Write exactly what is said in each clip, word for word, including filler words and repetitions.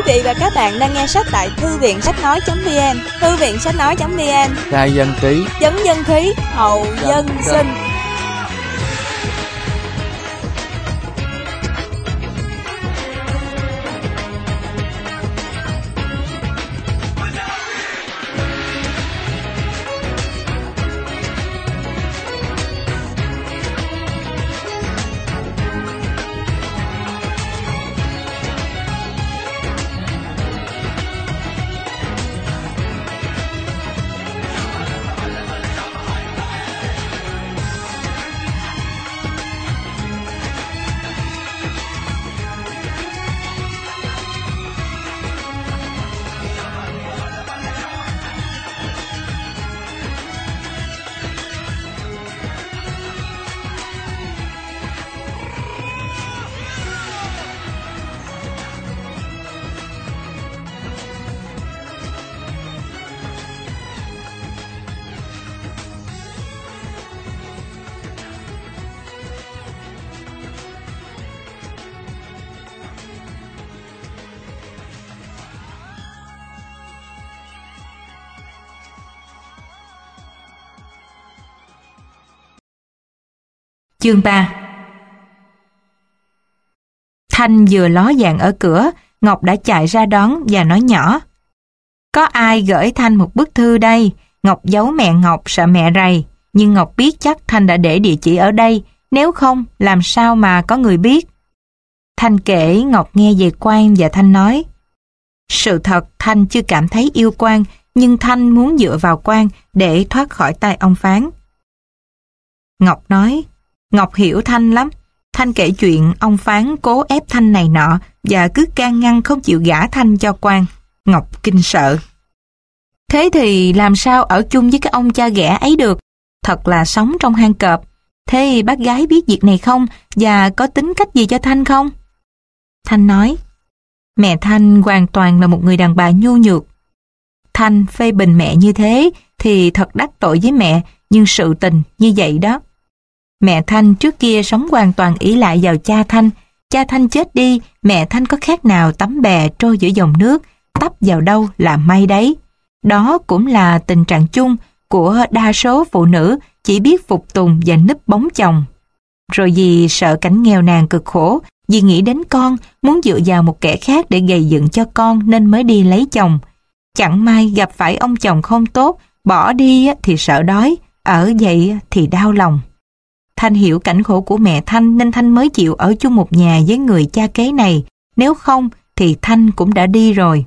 vị và các bạn đang nghe sách tại thư viện sách nói chấm vn. Thư viện sách nói chấm vn. Khai dân trí, Chấn dân khí, hậu dân sinh. Chương ba. Thanh vừa ló dạng ở cửa, Ngọc đã chạy ra đón và nói nhỏ: "Có ai gửi Thanh một bức thư đây?" Ngọc giấu mẹ Ngọc sợ mẹ rầy, nhưng Ngọc biết chắc Thanh đã để địa chỉ ở đây, nếu không làm sao mà có người biết. Thanh kể Ngọc nghe về Quang và Thanh nói: "Sự thật Thanh chưa cảm thấy yêu Quang, nhưng Thanh muốn dựa vào Quang để thoát khỏi tay ông Phán." Ngọc nói: "Ngọc hiểu Thanh lắm." Thanh kể chuyện ông Phán cố ép Thanh này nọ và cứ can ngăn không chịu gả Thanh cho Quang. Ngọc kinh sợ. "Thế thì làm sao ở chung với cái ông cha ghẻ ấy được? Thật là sống trong hang cọp. Thế bác gái biết việc này không và có tính cách gì cho Thanh không?" Thanh nói: "Mẹ Thanh hoàn toàn là một người đàn bà nhu nhược. Thanh phê bình mẹ như thế thì thật đắc tội với mẹ, nhưng sự tình như vậy đó. Mẹ Thanh trước kia sống hoàn toàn ỷ lại vào cha Thanh. Cha Thanh chết đi, mẹ Thanh có khác nào tấm bè trôi giữa dòng nước, tấp vào đâu là may đấy. Đó cũng là tình trạng chung của đa số phụ nữ chỉ biết phục tùng và núp bóng chồng. Rồi vì sợ cảnh nghèo nàn cực khổ, vì nghĩ đến con, muốn dựa vào một kẻ khác để gầy dựng cho con nên mới đi lấy chồng. Chẳng may gặp phải ông chồng không tốt, bỏ đi thì sợ đói, ở vậy thì đau lòng. Thanh hiểu cảnh khổ của mẹ Thanh nên Thanh mới chịu ở chung một nhà với người cha kế này, nếu không thì Thanh cũng đã đi rồi.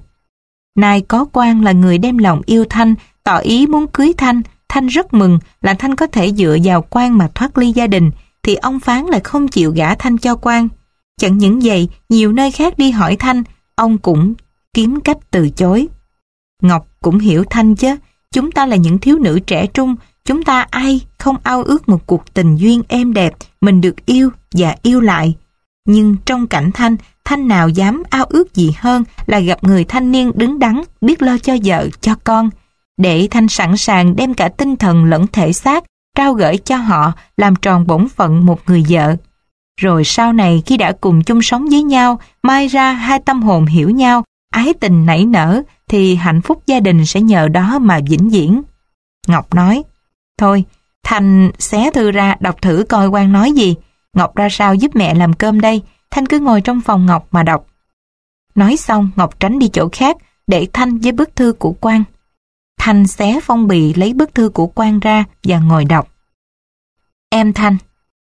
Nay có Quang là người đem lòng yêu Thanh, tỏ ý muốn cưới Thanh, Thanh rất mừng là Thanh có thể dựa vào Quang mà thoát ly gia đình, thì ông Phán lại không chịu gả Thanh cho Quang. Chẳng những vậy, nhiều nơi khác đi hỏi Thanh, ông cũng kiếm cách từ chối. Ngọc cũng hiểu Thanh chứ, chúng ta là những thiếu nữ trẻ trung, chúng ta ai không ao ước một cuộc tình duyên êm đẹp, mình được yêu và yêu lại. Nhưng trong cảnh Thanh, Thanh nào dám ao ước gì hơn là gặp người thanh niên đứng đắn, biết lo cho vợ, cho con. Để Thanh sẵn sàng đem cả tinh thần lẫn thể xác, trao gửi cho họ, làm tròn bổn phận một người vợ. Rồi sau này khi đã cùng chung sống với nhau, mai ra hai tâm hồn hiểu nhau, ái tình nảy nở, thì hạnh phúc gia đình sẽ nhờ đó mà vĩnh viễn. Ngọc nói: "Thôi, Thanh xé thư ra đọc thử coi Quang nói gì. Ngọc ra sao giúp mẹ làm cơm đây, Thanh cứ ngồi trong phòng Ngọc mà đọc." Nói xong, Ngọc tránh đi chỗ khác, để Thanh với bức thư của Quang. Thanh xé phong bì lấy bức thư của Quang ra và ngồi đọc. "Em Thanh,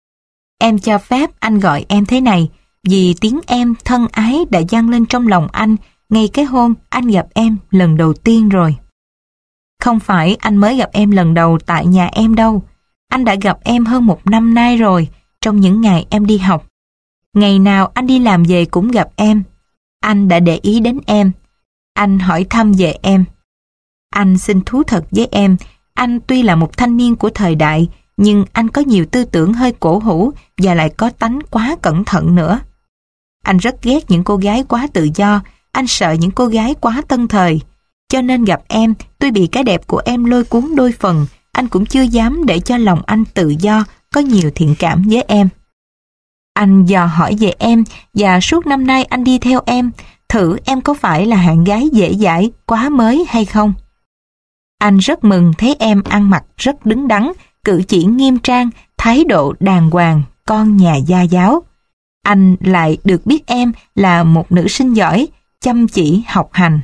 em cho phép anh gọi em thế này, vì tiếng em thân ái đã dâng lên trong lòng anh ngay cái hôm anh gặp em lần đầu tiên rồi. Không phải anh mới gặp em lần đầu tại nhà em đâu. Anh đã gặp em hơn một năm nay rồi, trong những ngày em đi học. Ngày nào anh đi làm về cũng gặp em. Anh đã để ý đến em. Anh hỏi thăm về em. Anh xin thú thật với em, anh tuy là một thanh niên của thời đại, nhưng anh có nhiều tư tưởng hơi cổ hủ và lại có tánh quá cẩn thận nữa. Anh rất ghét những cô gái quá tự do, anh sợ những cô gái quá tân thời. Cho nên gặp em, tuy bị cái đẹp của em lôi cuốn đôi phần, anh cũng chưa dám để cho lòng anh tự do, có nhiều thiện cảm với em. Anh dò hỏi về em và suốt năm nay anh đi theo em. thử em có phải là hạng gái dễ dãi, quá mới hay không? Anh rất mừng thấy em ăn mặc rất đứng đắn, cử chỉ nghiêm trang, thái độ đàng hoàng, con nhà gia giáo. Anh lại được biết em là một nữ sinh giỏi, chăm chỉ học hành.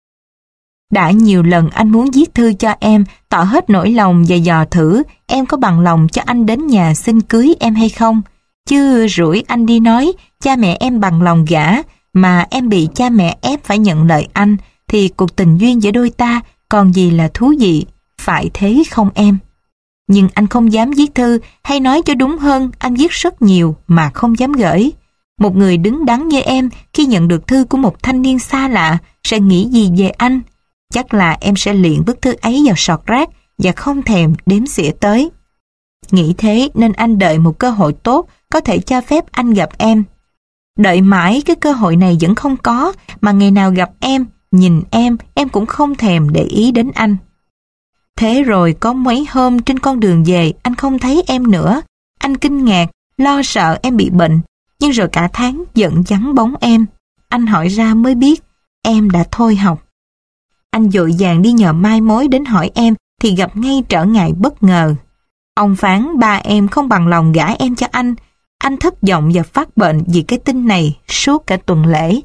Đã nhiều lần anh muốn viết thư cho em, tỏ hết nỗi lòng và dò thử em có bằng lòng cho anh đến nhà xin cưới em hay không. Chứ rủi anh đi nói cha mẹ em bằng lòng gả, mà em bị cha mẹ ép phải nhận lời anh, thì cuộc tình duyên giữa đôi ta còn gì là thú vị, phải thế không em? Nhưng anh không dám viết thư, hay nói cho đúng hơn, anh viết rất nhiều mà không dám gửi. Một người đứng đắn như em khi nhận được thư của một thanh niên xa lạ sẽ nghĩ gì về anh? Chắc là em sẽ liệng bức thư ấy vào sọt rác và không thèm đếm xỉa tới. Nghĩ thế nên anh đợi một cơ hội tốt có thể cho phép anh gặp em. Đợi mãi cái cơ hội này vẫn không có, mà ngày nào gặp em, nhìn em, em cũng không thèm để ý đến anh. Thế rồi có mấy hôm trên con đường về anh không thấy em nữa. Anh kinh ngạc, lo sợ em bị bệnh, nhưng rồi cả tháng vẫn vắng bóng em. Anh hỏi ra mới biết em đã thôi học. Anh vội vàng đi nhờ mai mối đến hỏi em thì gặp ngay trở ngại bất ngờ. Ông phán ba em không bằng lòng gả em cho anh. Anh thất vọng và phát bệnh vì cái tin này suốt cả tuần lễ.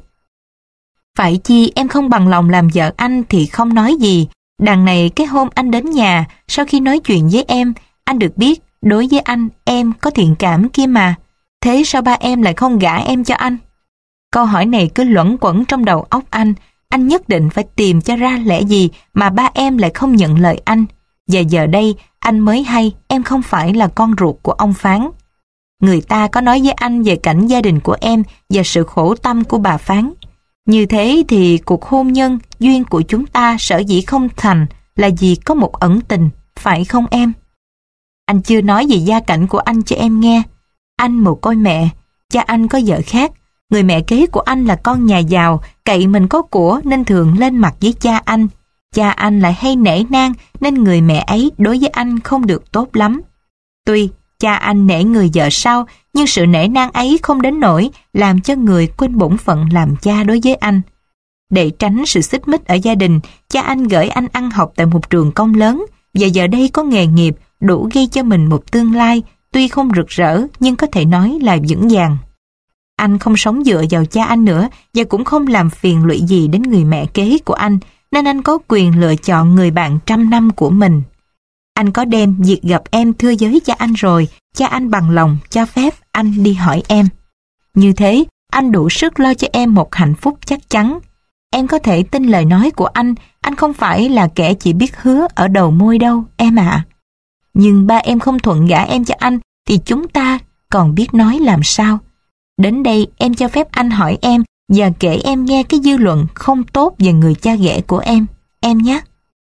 Phải chi em không bằng lòng làm vợ anh thì không nói gì. Đằng này cái hôm anh đến nhà, sau khi nói chuyện với em, anh được biết đối với anh em có thiện cảm kia mà. Thế sao ba em lại không gả em cho anh? Câu hỏi này cứ luẩn quẩn trong đầu óc anh. Anh nhất định phải tìm cho ra lẽ gì mà ba em lại không nhận lời anh. Và giờ đây anh mới hay em không phải là con ruột của ông Phán. Người ta có nói với anh về cảnh gia đình của em và sự khổ tâm của bà Phán. Như thế thì cuộc hôn nhân duyên của chúng ta sở dĩ không thành là vì có một ẩn tình, phải không em? Anh chưa nói về gia cảnh của anh cho em nghe. Anh mồ côi mẹ, cha anh có vợ khác. Người mẹ kế của anh là con nhà giàu, cậy mình có của nên thường lên mặt với cha anh. Cha anh lại hay nể nang nên người mẹ ấy đối với anh không được tốt lắm. Tuy cha anh nể người vợ sau, nhưng sự nể nang ấy không đến nỗi làm cho người quên bổn phận làm cha đối với anh. Để tránh sự xích mích ở gia đình, cha anh gửi anh ăn học tại một trường công lớn, và giờ đây có nghề nghiệp đủ gây cho mình một tương lai, tuy không rực rỡ nhưng có thể nói là vững vàng. Anh không sống dựa vào cha anh nữa và cũng không làm phiền lụy gì đến người mẹ kế của anh, nên anh có quyền lựa chọn người bạn trăm năm của mình. Anh có đem việc gặp em thưa với cha anh rồi, cha anh bằng lòng cho phép anh đi hỏi em. Như thế, anh đủ sức lo cho em một hạnh phúc chắc chắn. Em có thể tin lời nói của anh, anh không phải là kẻ chỉ biết hứa ở đầu môi đâu, em ạ. Nhưng ba em không thuận gả em cho anh, thì chúng ta còn biết nói làm sao. Đến đây em cho phép anh hỏi em và kể em nghe cái dư luận không tốt về người cha ghẻ của em, em nhé.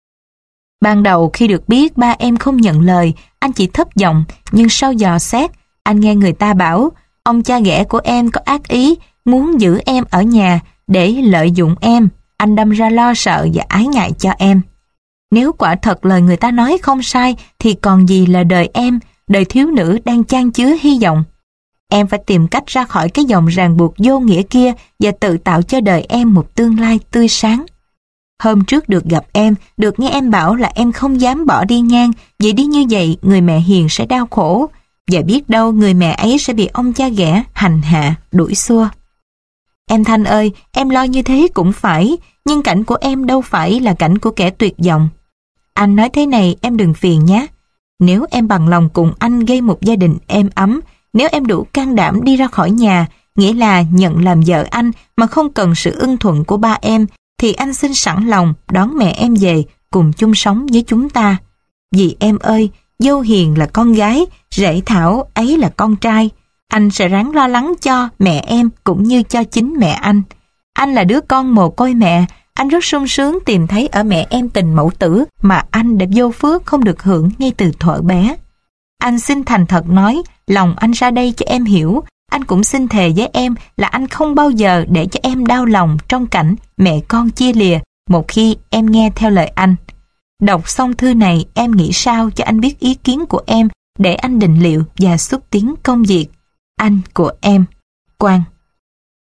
Ban đầu khi được biết ba em không nhận lời, anh chỉ thất vọng, nhưng sau dò xét, anh nghe người ta bảo ông cha ghẻ của em có ác ý, muốn giữ em ở nhà để lợi dụng em. Anh đâm ra lo sợ và ái ngại cho em. Nếu quả thật lời người ta nói không sai, thì còn gì là đời em, đời thiếu nữ đang chan chứa hy vọng. Em phải tìm cách ra khỏi cái dòng ràng buộc vô nghĩa kia và tự tạo cho đời em một tương lai tươi sáng. Hôm trước được gặp em, được nghe em bảo là em không dám bỏ đi ngang, vì đi như vậy người mẹ hiền sẽ đau khổ, và biết đâu người mẹ ấy sẽ bị ông cha ghẻ hành hạ, đuổi xua. Em Thanh ơi, em lo như thế cũng phải, nhưng cảnh của em đâu phải là cảnh của kẻ tuyệt vọng. Anh nói thế này em đừng phiền nhé. Nếu em bằng lòng cùng anh gây một gia đình êm ấm, nếu em đủ can đảm đi ra khỏi nhà, nghĩa là nhận làm vợ anh mà không cần sự ưng thuận của ba em, thì anh xin sẵn lòng đón mẹ em về cùng chung sống với chúng ta. Vì em ơi, dâu hiền là con gái, rể thảo ấy là con trai. Anh sẽ ráng lo lắng cho mẹ em cũng như cho chính mẹ anh. Anh là đứa con mồ côi mẹ, anh rất sung sướng tìm thấy ở mẹ em tình mẫu tử mà anh đã vô phước không được hưởng ngay từ thuở bé. Anh xin thành thật nói lòng anh ra đây cho em hiểu. Anh cũng xin thề với em là anh không bao giờ để cho em đau lòng trong cảnh mẹ con chia lìa một khi em nghe theo lời anh. Đọc xong thư này em nghĩ sao cho anh biết ý kiến của em để anh định liệu và xúc tiến công việc. Anh của em, Quang.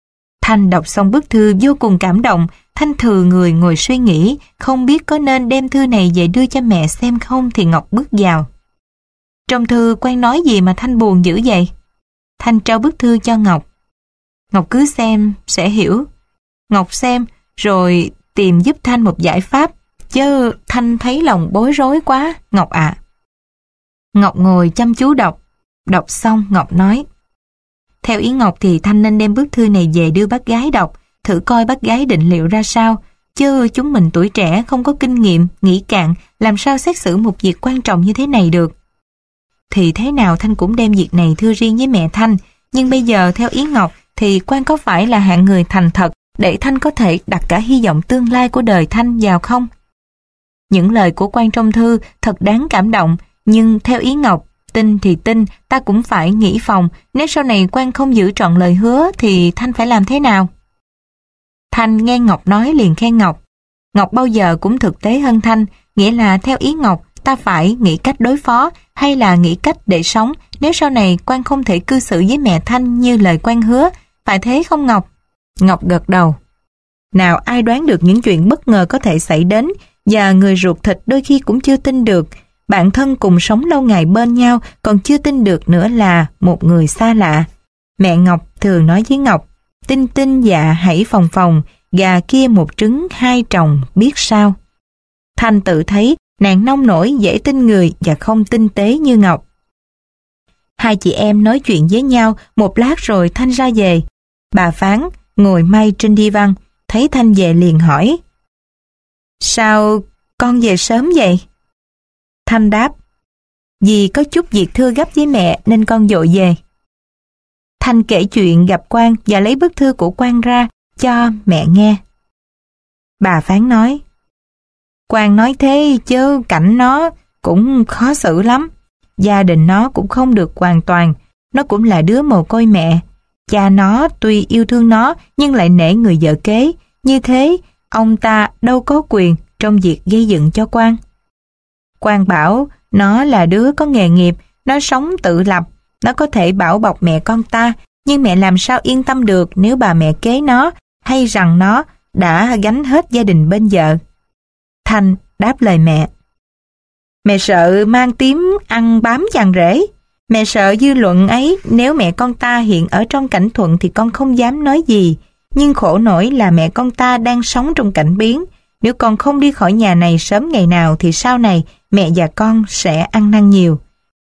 Thanh đọc xong bức thư vô cùng cảm động. Thanh thừa người ngồi suy nghĩ, không biết có nên đem thư này về đưa cho mẹ xem không, thì Ngọc bước vào. Trong thư Quang nói gì mà Thanh buồn dữ vậy? Thanh trao bức thư cho Ngọc. Ngọc cứ xem, sẽ hiểu. Ngọc xem, rồi tìm giúp Thanh một giải pháp, chứ Thanh thấy lòng bối rối quá, Ngọc ạ. Ngọc ngồi chăm chú đọc. Đọc xong, Ngọc nói: theo ý Ngọc thì Thanh nên đem bức thư này về đưa bác gái đọc, thử coi bác gái định liệu ra sao, chứ chúng mình tuổi trẻ không có kinh nghiệm, nghĩ cạn, làm sao xét xử một việc quan trọng như thế này được. Thì thế nào Thanh cũng đem việc này thưa riêng với mẹ Thanh, nhưng bây giờ theo ý Ngọc thì Quang có phải là hạng người thành thật để Thanh có thể đặt cả hy vọng tương lai của đời Thanh vào không? Những lời của Quang trong thư thật đáng cảm động, nhưng theo ý Ngọc, tin thì tin, ta cũng phải nghĩ phòng, nếu sau này Quang không giữ trọn lời hứa thì Thanh phải làm thế nào? Thanh nghe Ngọc nói liền khen Ngọc. Ngọc bao giờ cũng thực tế hơn Thanh, nghĩa là theo ý Ngọc, ta phải nghĩ cách đối phó hay là nghĩ cách để sống nếu sau này Quang không thể cư xử với mẹ Thanh như lời Quang hứa, phải thế không Ngọc? Ngọc gật đầu. Nào ai đoán được những chuyện bất ngờ có thể xảy đến, và người ruột thịt đôi khi cũng chưa tin được. Bạn thân cùng sống lâu ngày bên nhau còn chưa tin được nữa là một người xa lạ. Mẹ Ngọc thường nói với Ngọc: tinh tinh dạ hãy phòng phòng, gà kia một trứng hai trồng biết sao. Thanh tự thấy nàng nông nổi, dễ tin người và không tinh tế như Ngọc. Hai chị em nói chuyện với nhau một lát rồi Thanh ra về. Bà Phán ngồi may trên đi văn, thấy Thanh về liền hỏi: sao con về sớm vậy? Thanh đáp: vì có chút việc thưa gấp với mẹ nên con vội về. Thanh kể chuyện gặp Quang và lấy bức thư của Quang ra cho mẹ nghe. Bà Phán nói: Quang nói thế chứ cảnh nó cũng khó xử lắm. Gia đình nó cũng không được hoàn toàn, nó cũng là đứa mồ côi mẹ. Cha nó tuy yêu thương nó nhưng lại nể người vợ kế. Như thế, ông ta đâu có quyền trong việc gây dựng cho Quang. Quang bảo nó là đứa có nghề nghiệp, nó sống tự lập, nó có thể bảo bọc mẹ con ta, nhưng mẹ làm sao yên tâm được nếu bà mẹ kế nó hay rằng nó đã gánh hết gia đình bên vợ. Thanh đáp lời mẹ: mẹ sợ mang tím ăn bám chàng rể. Mẹ sợ dư luận ấy, nếu mẹ con ta hiện ở trong cảnh thuận thì con không dám nói gì. Nhưng khổ nổi là mẹ con ta đang sống trong cảnh biến. Nếu con không đi khỏi nhà này sớm ngày nào thì sau này mẹ và con sẽ ăn năn nhiều.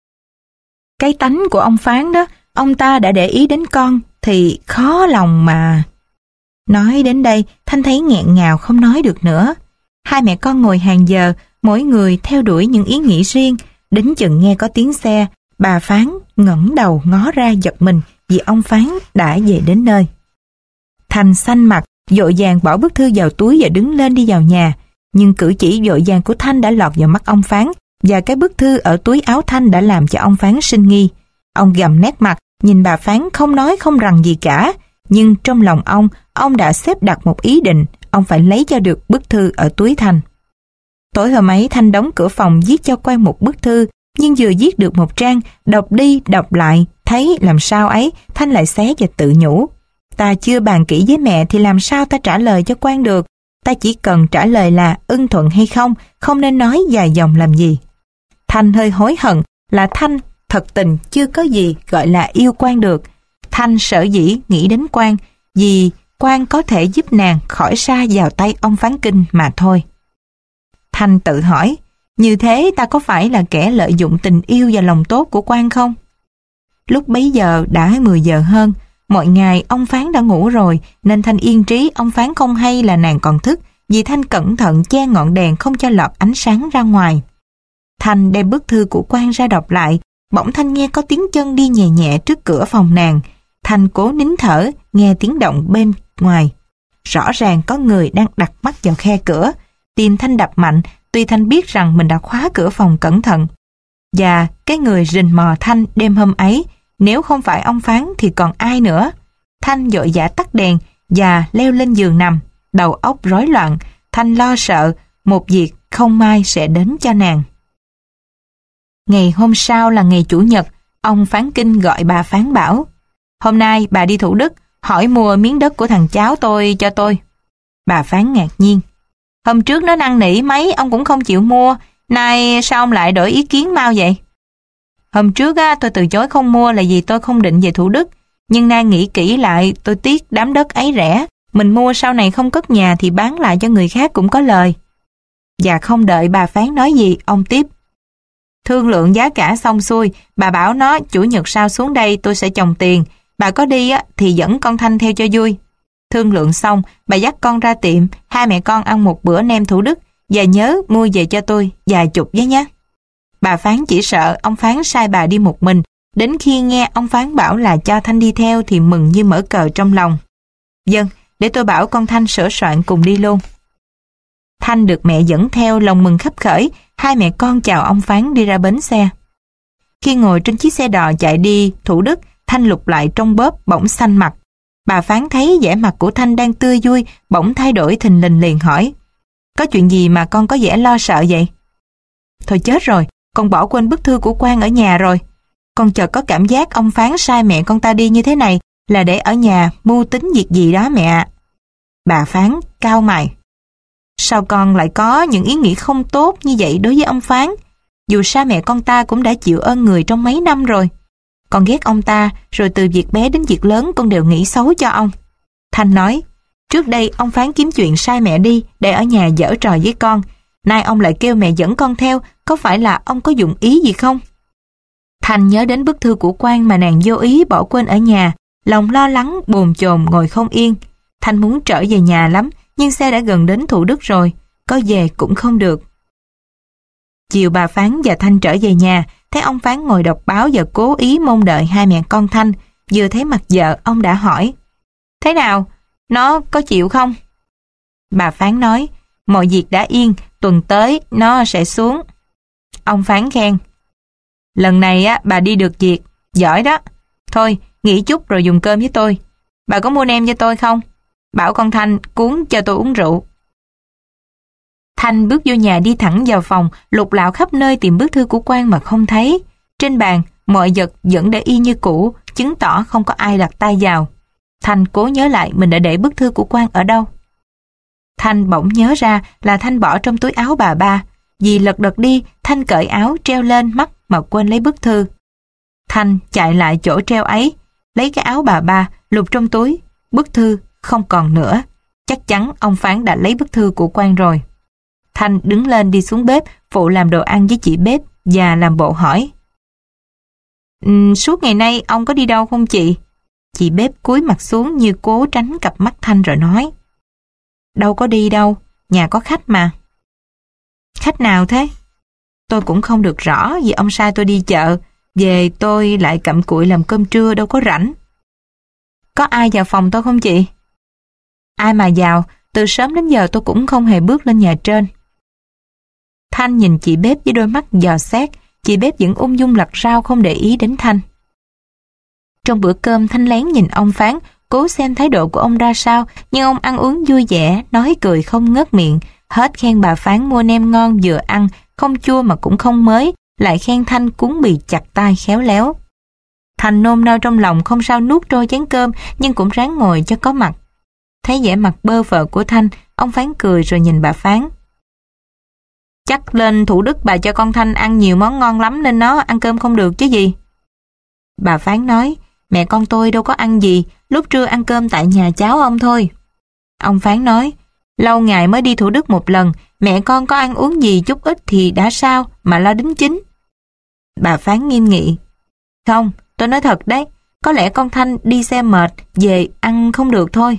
Cái tánh của ông Phán đó, ông ta đã để ý đến con thì khó lòng mà. Nói đến đây, Thanh thấy nghẹn ngào không nói được nữa. Hai mẹ con ngồi hàng giờ, mỗi người theo đuổi những ý nghĩ riêng. Đến chừng nghe có tiếng xe, bà Phán ngẩng đầu ngó ra giật mình vì ông Phán đã về đến nơi. Thanh xanh mặt, vội vàng bỏ bức thư vào túi và đứng lên đi vào nhà. Nhưng cử chỉ vội vàng của Thanh đã lọt vào mắt ông Phán, và cái bức thư ở túi áo Thanh đã làm cho ông Phán sinh nghi. Ông gầm nét mặt, nhìn bà Phán không nói không rằng gì cả. Nhưng trong lòng ông, ông đã xếp đặt một ý định, ông phải lấy cho được bức thư ở túi Thanh. Tối hôm ấy Thanh đóng cửa phòng viết cho Quang một bức thư, nhưng vừa viết được một trang, đọc đi đọc lại, thấy làm sao ấy, Thanh lại xé và tự nhủ: ta chưa bàn kỹ với mẹ thì làm sao ta trả lời cho Quang được. Ta chỉ cần trả lời là ưng thuận hay không, không nên nói dài dòng làm gì. Thanh hơi hối hận là Thanh thật tình chưa có gì gọi là yêu Quang được. Thanh sở dĩ nghĩ đến Quang vì Quang có thể giúp nàng khỏi sa vào tay ông Phán Kinh mà thôi. Thanh tự hỏi, như thế ta có phải là kẻ lợi dụng tình yêu và lòng tốt của Quang không? Lúc bấy giờ đã mười giờ hơn, mọi ngày ông Phán đã ngủ rồi, nên Thanh yên trí ông Phán không hay là nàng còn thức, vì Thanh cẩn thận che ngọn đèn không cho lọt ánh sáng ra ngoài. Thanh đem bức thư của Quang ra đọc lại, bỗng Thanh nghe có tiếng chân đi nhẹ nhẹ trước cửa phòng nàng. Thanh cố nín thở, nghe tiếng động bên ngoài. Rõ ràng có người đang đặt mắt vào khe cửa. Tim Thanh đập mạnh, tuy Thanh biết rằng mình đã khóa cửa phòng cẩn thận. Và cái người rình mò Thanh đêm hôm ấy, nếu không phải ông Phán thì còn ai nữa. Thanh vội vã tắt đèn và leo lên giường nằm, đầu óc rối loạn. Thanh lo sợ một việc không may sẽ đến cho nàng. Ngày hôm sau là ngày Chủ nhật, ông Phán Kinh gọi bà Phán bảo: hôm nay bà đi Thủ Đức, hỏi mua miếng đất của thằng cháu tôi cho tôi. Bà Phán ngạc nhiên. Hôm trước nó năn nỉ mấy ông cũng không chịu mua, nay sao ông lại đổi ý kiến mau vậy? Hôm trước á, tôi từ chối không mua là vì tôi không định về Thủ Đức, nhưng nay nghĩ kỹ lại tôi tiếc đám đất ấy rẻ, mình mua sau này không cất nhà thì bán lại cho người khác cũng có lời. Và không đợi bà Phán nói gì, ông tiếp. Thương lượng giá cả xong xuôi, bà bảo nó chủ nhật sau xuống đây tôi sẽ chồng tiền, bà có đi á, thì dẫn con Thanh theo cho vui. Thương lượng xong, bà dắt con ra tiệm, hai mẹ con ăn một bữa nem Thủ Đức, và nhớ mua về cho tôi vài chục với nhé. Bà Phán chỉ sợ ông Phán sai bà đi một mình, đến khi nghe ông Phán bảo là cho Thanh đi theo thì mừng như mở cờ trong lòng. Vâng, để tôi bảo con Thanh sửa soạn cùng đi luôn. Thanh được mẹ dẫn theo, lòng mừng khấp khởi, hai mẹ con chào ông Phán đi ra bến xe. Khi ngồi trên chiếc xe đò chạy đi Thủ Đức, Thanh lục lại trong bóp bỗng xanh mặt. Bà Phán thấy vẻ mặt của Thanh đang tươi vui, bỗng thay đổi thình lình liền hỏi. Có chuyện gì mà con có vẻ lo sợ vậy? Thôi chết rồi, con bỏ quên bức thư của Quang ở nhà rồi. Con chợt có cảm giác ông Phán sai mẹ con ta đi như thế này là để ở nhà mưu tính việc gì đó mẹ ạ. Bà Phán cau mày. Sao con lại có những ý nghĩ không tốt như vậy đối với ông Phán? Dù sao mẹ con ta cũng đã chịu ơn người trong mấy năm rồi. Con ghét ông ta, rồi từ việc bé đến việc lớn con đều nghĩ xấu cho ông. Thanh nói, trước đây ông Phán kiếm chuyện sai mẹ đi để ở nhà giở trò với con. Nay ông lại kêu mẹ dẫn con theo, có phải là ông có dụng ý gì không? Thanh nhớ đến bức thư của Quang mà nàng vô ý bỏ quên ở nhà, lòng lo lắng, bồn chồn ngồi không yên. Thanh muốn trở về nhà lắm, nhưng xe đã gần đến Thủ Đức rồi, có về cũng không được. Chiều bà Phán và Thanh trở về nhà, thấy ông Phán ngồi đọc báo và cố ý mong đợi hai mẹ con Thanh. Vừa thấy mặt vợ, ông đã hỏi, thế nào, nó có chịu không? Bà Phán nói, mọi việc đã yên, tuần tới nó sẽ xuống. Ông Phán khen, lần này á bà đi được việc, giỏi đó. Thôi, nghỉ chút rồi dùng cơm với tôi. Bà có mua nem cho tôi không? Bảo con Thanh cuốn cho tôi uống rượu. Thanh bước vô nhà đi thẳng vào phòng, lục lạo khắp nơi tìm bức thư của Quang mà không thấy. Trên bàn, mọi vật vẫn để y như cũ, chứng tỏ không có ai đặt tay vào. Thanh cố nhớ lại mình đã để bức thư của Quang ở đâu. Thanh bỗng nhớ ra là Thanh bỏ trong túi áo bà ba. Vì lật đật đi, Thanh cởi áo treo lên mắt mà quên lấy bức thư. Thanh chạy lại chỗ treo ấy, lấy cái áo bà ba, lục trong túi. Bức thư không còn nữa. Chắc chắn ông Phán đã lấy bức thư của Quang rồi. Thanh đứng lên đi xuống bếp, phụ làm đồ ăn với chị bếp và làm bộ hỏi. Um, suốt ngày nay ông có đi đâu không chị? Chị bếp cúi mặt xuống như cố tránh cặp mắt Thanh rồi nói. Đâu có đi đâu, nhà có khách mà. Khách nào thế? Tôi cũng không được rõ vì ông sai tôi đi chợ, về tôi lại cặm cụi làm cơm trưa đâu có rảnh. Có ai vào phòng tôi không chị? Ai mà vào, từ sớm đến giờ tôi cũng không hề bước lên nhà trên. Thanh nhìn chị bếp với đôi mắt dò xét, chị bếp vẫn ung dung lặt rau không để ý đến Thanh. Trong bữa cơm Thanh lén nhìn ông Phán, cố xem thái độ của ông ra sao, nhưng ông ăn uống vui vẻ, nói cười không ngớt miệng, hết khen bà Phán mua nem ngon vừa ăn, không chua mà cũng không mới, lại khen Thanh cuốn bì chặt tay khéo léo. Thanh nôn nao trong lòng không sao nuốt trôi chén cơm, nhưng cũng ráng ngồi cho có mặt. Thấy vẻ mặt bơ phờ của Thanh, ông Phán cười rồi nhìn bà Phán. Chắc lên Thủ Đức bà cho con Thanh ăn nhiều món ngon lắm nên nó ăn cơm không được chứ gì. Bà Phán nói, mẹ con tôi đâu có ăn gì, lúc trưa ăn cơm tại nhà cháu ông thôi. Ông Phán nói, lâu ngày mới đi Thủ Đức một lần, mẹ con có ăn uống gì chút ít thì đã sao mà lo đính chính. Bà Phán nghiêm nghị, không, tôi nói thật đấy, có lẽ con Thanh đi xe mệt, về ăn không được thôi.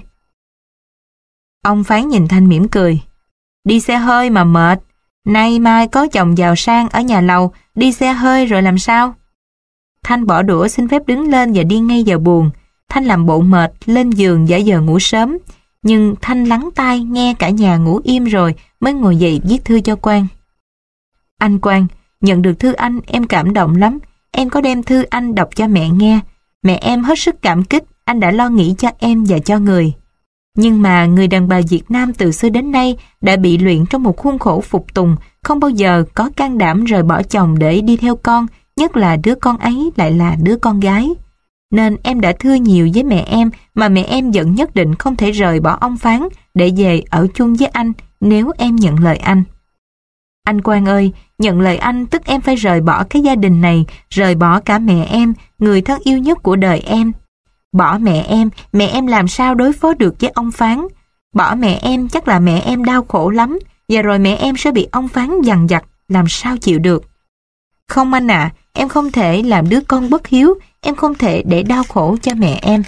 Ông Phán nhìn Thanh mỉm cười, đi xe hơi mà mệt, nay mai có chồng giàu sang ở nhà lầu, đi xe hơi rồi làm sao? Thanh bỏ đũa xin phép đứng lên và đi ngay vào buồng. Thanh làm bộ mệt, lên giường giả vờ ngủ sớm. Nhưng Thanh lắng tai nghe cả nhà ngủ im rồi mới ngồi dậy viết thư cho Quang. Anh Quang, nhận được thư anh em cảm động lắm. Em có đem thư anh đọc cho mẹ nghe. Mẹ em hết sức cảm kích, anh đã lo nghĩ cho em và cho người. Nhưng mà người đàn bà Việt Nam từ xưa đến nay đã bị luyện trong một khuôn khổ phục tùng, không bao giờ có can đảm rời bỏ chồng để đi theo con, nhất là đứa con ấy lại là đứa con gái. nên em đã thưa nhiều với mẹ em, mà mẹ em vẫn nhất định không thể rời bỏ ông Phán để về ở chung với anh nếu em nhận lời anh. Anh Quang ơi, nhận lời anh tức em phải rời bỏ cái gia đình này, rời bỏ cả mẹ em, người thân yêu nhất của đời em. Bỏ mẹ em, mẹ em làm sao đối phó được với ông Phán? Bỏ mẹ em chắc là mẹ em đau khổ lắm, và rồi mẹ em sẽ bị ông Phán dằn vặt, làm sao chịu được. Không anh ạ, à, em không thể làm đứa con bất hiếu, em không thể để đau khổ cho mẹ em.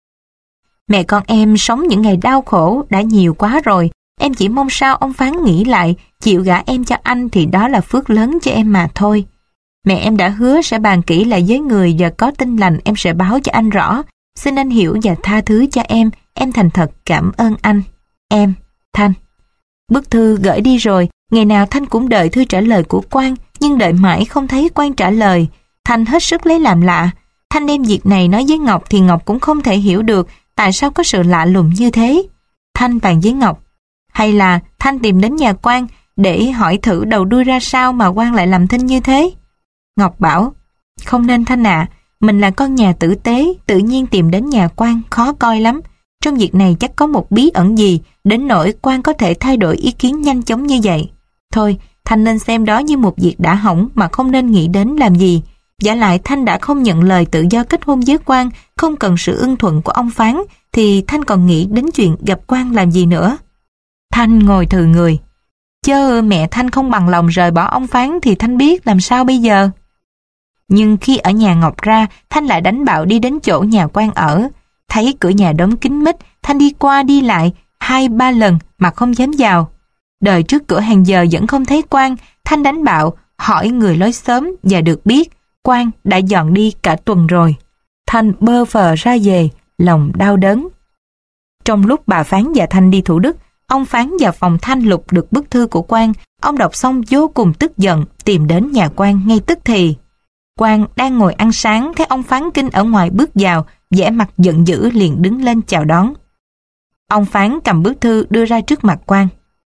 Mẹ con em sống những ngày đau khổ đã nhiều quá rồi, em chỉ mong sao ông Phán nghĩ lại, chịu gả em cho anh thì đó là phước lớn cho em mà thôi. Mẹ em đã hứa sẽ bàn kỹ lại với người và có tin lành em sẽ báo cho anh rõ. Xin anh hiểu và tha thứ cho em, em thành thật cảm ơn anh. Em, Thanh. Bức thư gửi đi rồi, ngày nào Thanh cũng đợi thư trả lời của Quang, nhưng đợi mãi không thấy Quang trả lời. Thanh hết sức lấy làm lạ. Thanh đem việc này nói với Ngọc thì Ngọc cũng không thể hiểu được tại sao có sự lạ lùng như thế. Thanh bàn với Ngọc, hay là Thanh tìm đến nhà Quang để hỏi thử đầu đuôi ra sao mà Quang lại làm thinh như thế? Ngọc bảo, không nên Thanh ạ, à, mình là con nhà tử tế, tự nhiên tìm đến nhà Quang khó coi lắm. Trong việc này chắc có một bí ẩn gì, đến nỗi Quang có thể thay đổi ý kiến nhanh chóng như vậy. Thôi, Thanh nên xem đó như một việc đã hỏng mà không nên nghĩ đến làm gì. Vả lại Thanh đã không nhận lời tự do kết hôn với Quang, không cần sự ưng thuận của ông Phán, thì Thanh còn nghĩ đến chuyện gặp Quang làm gì nữa. Thanh ngồi thừ người. Chớ mẹ Thanh không bằng lòng rời bỏ ông Phán thì Thanh biết làm sao bây giờ. Nhưng khi ở nhà Ngọc ra, Thanh lại đánh bạo đi đến chỗ nhà Quang ở. Thấy cửa nhà đóng kín mít, Thanh đi qua đi lại hai ba lần mà không dám vào. Đợi trước cửa hàng giờ vẫn không thấy Quang, Thanh đánh bạo hỏi người lối xóm và được biết Quang đã dọn đi cả tuần rồi. Thanh bơ phờ ra về, lòng đau đớn. Trong lúc bà Phán và Thanh đi Thủ Đức, ông Phán vào phòng Thanh lục được bức thư của Quang. Ông đọc xong vô cùng tức giận, tìm đến nhà Quang ngay tức thì. Quang đang ngồi ăn sáng, thấy ông Phán Kinh ở ngoài bước vào, vẻ mặt giận dữ liền đứng lên chào đón. Ông Phán cầm bức thư đưa ra trước mặt Quang.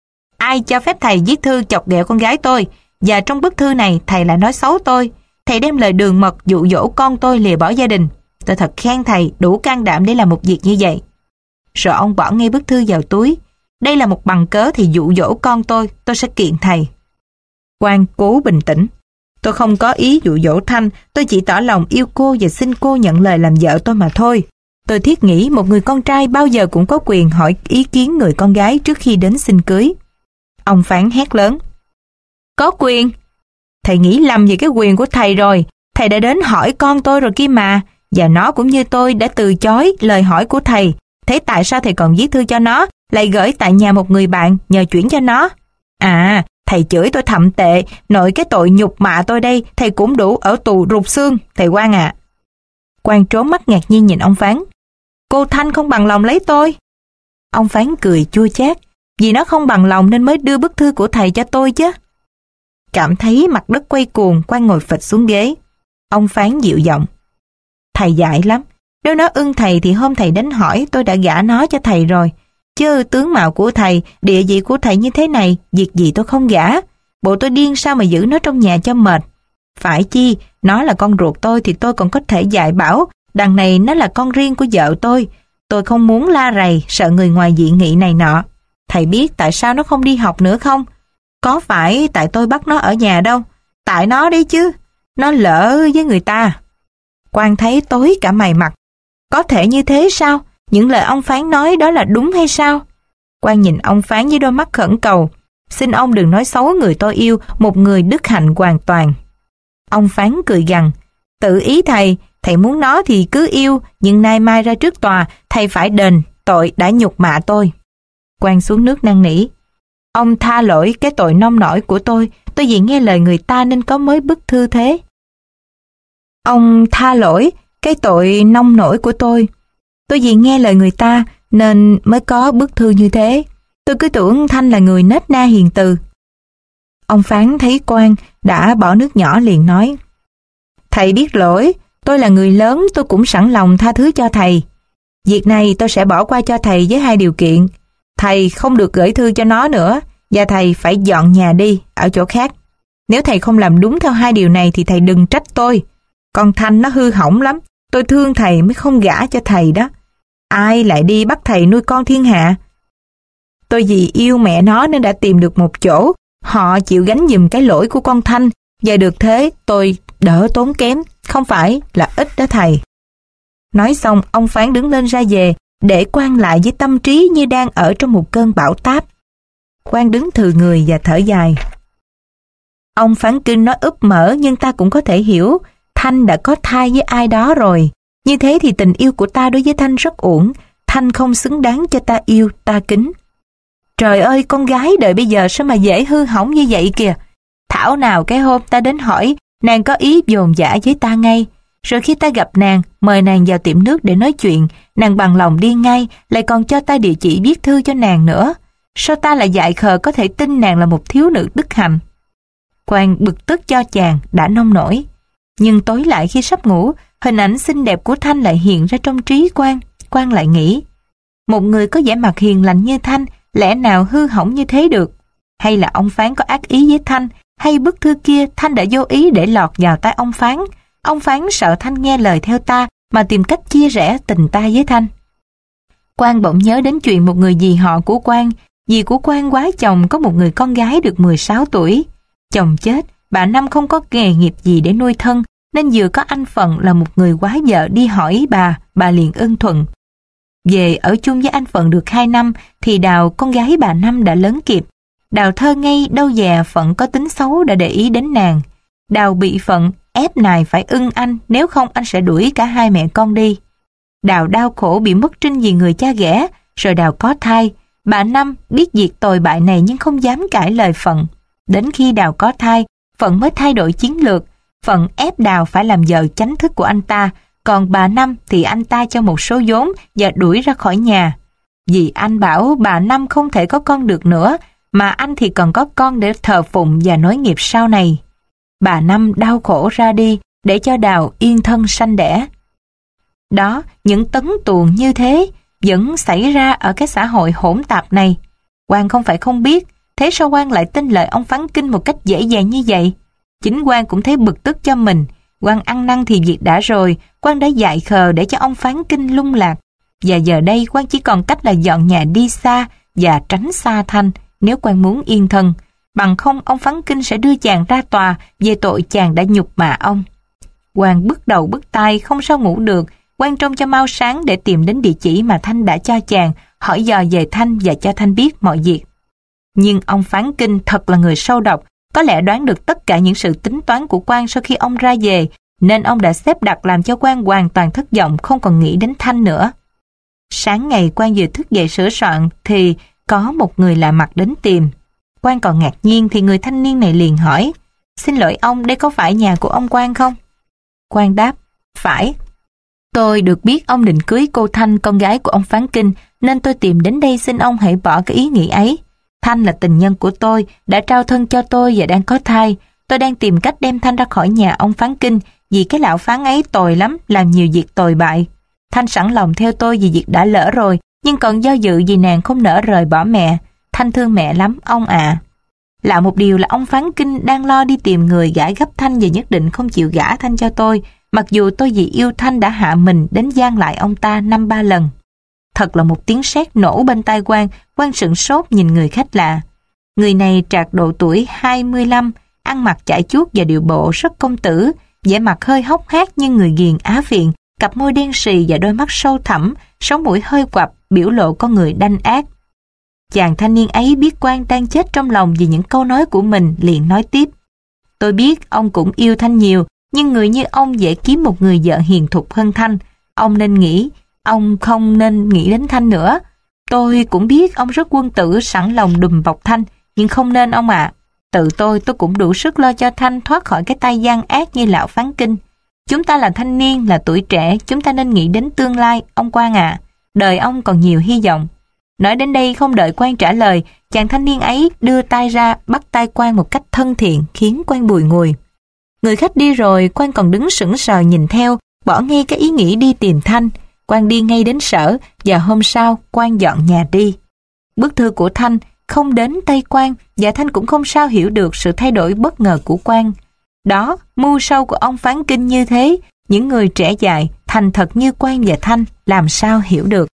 Ai cho phép thầy viết thư chọc ghẹo con gái tôi? Và trong bức thư này thầy lại nói xấu tôi. Thầy đem lời đường mật dụ dỗ con tôi lìa bỏ gia đình. Tôi thật khen thầy đủ can đảm để làm một việc như vậy. Rồi ông bỏ ngay bức thư vào túi. Đây là một bằng cớ thì dụ dỗ con tôi, tôi sẽ kiện thầy. Quang cố bình tĩnh. Tôi không có ý dụ dỗ Thanh, tôi chỉ tỏ lòng yêu cô và xin cô nhận lời làm vợ tôi mà thôi. Tôi thiết nghĩ một người con trai bao giờ cũng có quyền hỏi ý kiến người con gái trước khi đến xin cưới. Ông Phán hét lớn. Có quyền? Thầy nghĩ lầm về cái quyền của thầy rồi. Thầy đã đến hỏi con tôi rồi kia mà, và nó cũng như tôi đã từ chối lời hỏi của thầy. Thế tại sao thầy còn viết thư cho nó, lại gửi tại nhà một người bạn nhờ chuyển cho nó? À, thầy chửi tôi thậm tệ, nội cái tội nhục mạ tôi đây, thầy cũng đủ ở tù rụt xương, thầy Quang ạ. À. Quang trố mắt ngạc nhiên nhìn ông Phán. Cô Thanh không bằng lòng lấy tôi. Ông Phán cười chua chát. Vì nó không bằng lòng nên mới đưa bức thư của thầy cho tôi chứ. Cảm thấy mặt đất quay cuồng, Quang ngồi phịch xuống ghế. Ông Phán dịu giọng. Thầy dại lắm. Nếu nó ưng thầy thì hôm thầy đến hỏi tôi đã gả nó cho thầy rồi. Chứ tướng mạo của thầy, địa vị của thầy như thế này, việc gì tôi không gả. Bộ tôi điên sao mà giữ nó trong nhà cho mệt. Phải chi, nó là con ruột tôi thì tôi còn có thể dạy bảo. Đằng này nó là con riêng của vợ tôi. Tôi không muốn la rầy, sợ người ngoài dị nghị này nọ. Thầy biết tại sao nó không đi học nữa không? Có phải tại tôi bắt nó ở nhà đâu. Tại nó đấy chứ. Nó lỡ với người ta. Quang thấy tối cả mày mặt. Có thể như thế sao? Những lời ông Phán nói đó là đúng hay sao? Quang nhìn ông Phán với đôi mắt khẩn cầu. Xin ông đừng nói xấu người tôi yêu, một người đức hạnh hoàn toàn. Ông Phán cười gằn. Tự ý thầy, thầy muốn nó thì cứ yêu, nhưng nay mai ra trước tòa, thầy phải đền tội đã nhục mạ tôi. Quang xuống nước năn nỉ. Ông tha lỗi cái tội nông nổi của tôi, tôi vì nghe lời người ta nên có mới bức thư thế. Ông tha lỗi cái tội nông nổi của tôi, tôi vì nghe lời người ta nên mới có bức thư như thế. Tôi cứ tưởng Thanh là người nết na hiền từ. Ông Phán thấy Quang đã bỏ nước nhỏ liền nói. Thầy biết lỗi, tôi là người lớn, tôi cũng sẵn lòng tha thứ cho thầy. Việc này tôi sẽ bỏ qua cho thầy với hai điều kiện. Thầy không được gửi thư cho nó nữa, và thầy phải dọn nhà đi ở chỗ khác. Nếu thầy không làm đúng theo hai điều này thì thầy đừng trách tôi. Con Thanh nó hư hỏng lắm, Tôi thương thầy mới không gả cho thầy đó. Ai lại đi bắt thầy nuôi con thiên hạ? Tôi vì yêu mẹ nó nên đã tìm được một chỗ. Họ chịu gánh giùm cái lỗi của con Thanh, và được thế tôi đỡ tốn kém, không phải là ít đó thầy. Nói xong, ông Phán đứng lên ra về, để Quang lại với tâm trí như đang ở trong một cơn bão táp. Quang đứng thừ người và thở dài. Ông Phán Kinh nói úp mở, nhưng ta cũng có thể hiểu. Thanh đã có thai với ai đó rồi. Như thế thì tình yêu của ta đối với Thanh rất uổng. Thanh không xứng đáng cho ta yêu, ta kính. Trời ơi, con gái đời bây giờ sao mà dễ hư hỏng như vậy kìa. Thảo nào cái hôm ta đến hỏi, nàng có ý dồn dã với ta ngay. Rồi khi ta gặp nàng, mời nàng vào tiệm nước để nói chuyện, nàng bằng lòng đi ngay, lại còn cho ta địa chỉ viết thư cho nàng nữa. Sao ta lại dại khờ có thể tin nàng là một thiếu nữ đức hạnh? Quang bực tức cho chàng đã nông nổi. Nhưng tối lại khi sắp ngủ, hình ảnh xinh đẹp của Thanh lại hiện ra trong trí Quang. Quang lại nghĩ, một người có vẻ mặt hiền lành như Thanh, lẽ nào hư hỏng như thế được? Hay là ông Phán có ác ý với Thanh? Hay bức thư kia Thanh đã vô ý để lọt vào tay ông Phán? Ông Phán sợ Thanh nghe lời theo ta mà tìm cách chia rẽ tình ta với Thanh. Quang bỗng nhớ đến chuyện một người dì họ của Quang. Dì của Quang quá chồng có một người con gái được mười sáu tuổi. Chồng chết, bà Năm không có nghề nghiệp gì để nuôi thân, nên vừa có anh Phận là một người quá vợ đi hỏi bà, bà liền ưng thuận. Về ở chung với anh Phận được hai năm thì Đào, con gái bà Năm đã lớn kịp. Đào thơ ngây đâu dè Phận có tính xấu đã để ý đến nàng. Đào bị Phận ép nài phải ưng anh, nếu không anh sẽ đuổi cả hai mẹ con đi. Đào đau khổ bị mất trinh vì người cha ghẻ, rồi Đào có thai. Bà Năm biết việc tồi bại này nhưng không dám cãi lời Phận. Đến khi Đào có thai, Phận mới thay đổi chiến lược. Phận ép Đào phải làm vợ chánh thức của anh ta, còn bà Năm thì anh ta cho một số vốn và đuổi ra khỏi nhà. Vì anh bảo bà Năm không thể có con được nữa, mà anh thì còn có con để thờ phụng và nối nghiệp sau này. Bà Năm đau khổ ra đi để cho Đào yên thân sanh đẻ. Đó, những tấn tuồng như thế vẫn xảy ra ở cái xã hội hỗn tạp này. Quang không phải không biết, thế sao Quang lại tin lời ông Phán Kinh một cách dễ dàng như vậy? Chính Quang cũng thấy bực tức cho mình. Quang ăn năn thì việc đã rồi, Quang đã dại khờ để cho ông Phán Kinh lung lạc. Và giờ đây Quang chỉ còn cách là dọn nhà đi xa và tránh xa Thanh nếu Quang muốn yên thân. Bằng không ông Phán Kinh sẽ đưa chàng ra tòa về tội chàng đã nhục mạ ông. Quang bứt đầu bứt tai không sao ngủ được. Quang trông cho mau sáng để tìm đến địa chỉ mà Thanh đã cho chàng, hỏi dò về Thanh và cho Thanh biết mọi việc. Nhưng ông Phán Kinh thật là người sâu độc, có lẽ đoán được tất cả những sự tính toán của Quang sau khi ông ra về, nên ông đã xếp đặt làm cho Quang hoàn toàn thất vọng, không còn nghĩ đến Thanh nữa. Sáng ngày Quang vừa thức dậy sửa soạn thì có một người lạ mặt đến tìm. Quang còn ngạc nhiên thì người thanh niên này liền hỏi, xin lỗi ông, đây có phải nhà của ông Quang không? Quang đáp, phải. Tôi được biết ông định cưới cô Thanh, con gái của ông Phán Kinh, nên tôi tìm đến đây xin ông hãy bỏ cái ý nghĩ ấy. Thanh là tình nhân của tôi, đã trao thân cho tôi và đang có thai. Tôi đang tìm cách đem Thanh ra khỏi nhà ông Phán Kinh, vì cái lão Phán ấy tồi lắm, làm nhiều việc tồi bại. Thanh sẵn lòng theo tôi vì việc đã lỡ rồi, nhưng còn do dự vì nàng không nỡ rời bỏ mẹ. Thanh thương mẹ lắm, ông ạ. À. Lạ một điều là ông Phán Kinh đang lo đi tìm người gả gấp Thanh và nhất định không chịu gả Thanh cho tôi, mặc dù tôi vì yêu Thanh đã hạ mình đến gian lại ông ta năm ba lần. Thật là một tiếng sét nổ bên tai Quang. Quang sửng sốt nhìn người khách lạ. Người này trạc độ tuổi hai mươi lăm, ăn mặc chải chuốt và điệu bộ rất công tử, vẻ mặt hơi hốc hác như người ghiền Á Phiện, cặp môi đen sì và đôi mắt sâu thẳm, sống mũi hơi quặp, biểu lộ con người đanh ác. Chàng thanh niên ấy biết Quang đang chết trong lòng vì những câu nói của mình, liền nói tiếp. Tôi biết ông cũng yêu Thanh nhiều, nhưng người như ông dễ kiếm một người vợ hiền thục hơn Thanh. Ông nên nghĩ, ông không nên nghĩ đến Thanh nữa. Tôi cũng biết ông rất quân tử, sẵn lòng đùm bọc Thanh, nhưng không nên ông ạ. À. Tự tôi, tôi cũng đủ sức lo cho Thanh thoát khỏi cái tay gian ác như lão Phán Kinh. Chúng ta là thanh niên, là tuổi trẻ, chúng ta nên nghĩ đến tương lai, ông Quang ạ. À. Đời ông còn nhiều hy vọng. Nói đến đây không đợi Quang trả lời, chàng thanh niên ấy đưa tay ra bắt tay Quang một cách thân thiện, khiến Quang bùi ngùi. Người khách đi rồi, Quang còn đứng sững sờ nhìn theo, bỏ ngay cái ý nghĩ đi tìm Thanh. Quang đi ngay đến sở, và hôm sau Quang dọn nhà đi. Bức thư của Thanh không đến tay Quang, và Thanh cũng không sao hiểu được sự thay đổi bất ngờ của Quang. Đó, mưu sâu của ông Phán Kinh như thế, những người trẻ dài thành thật như Quang và Thanh làm sao hiểu được.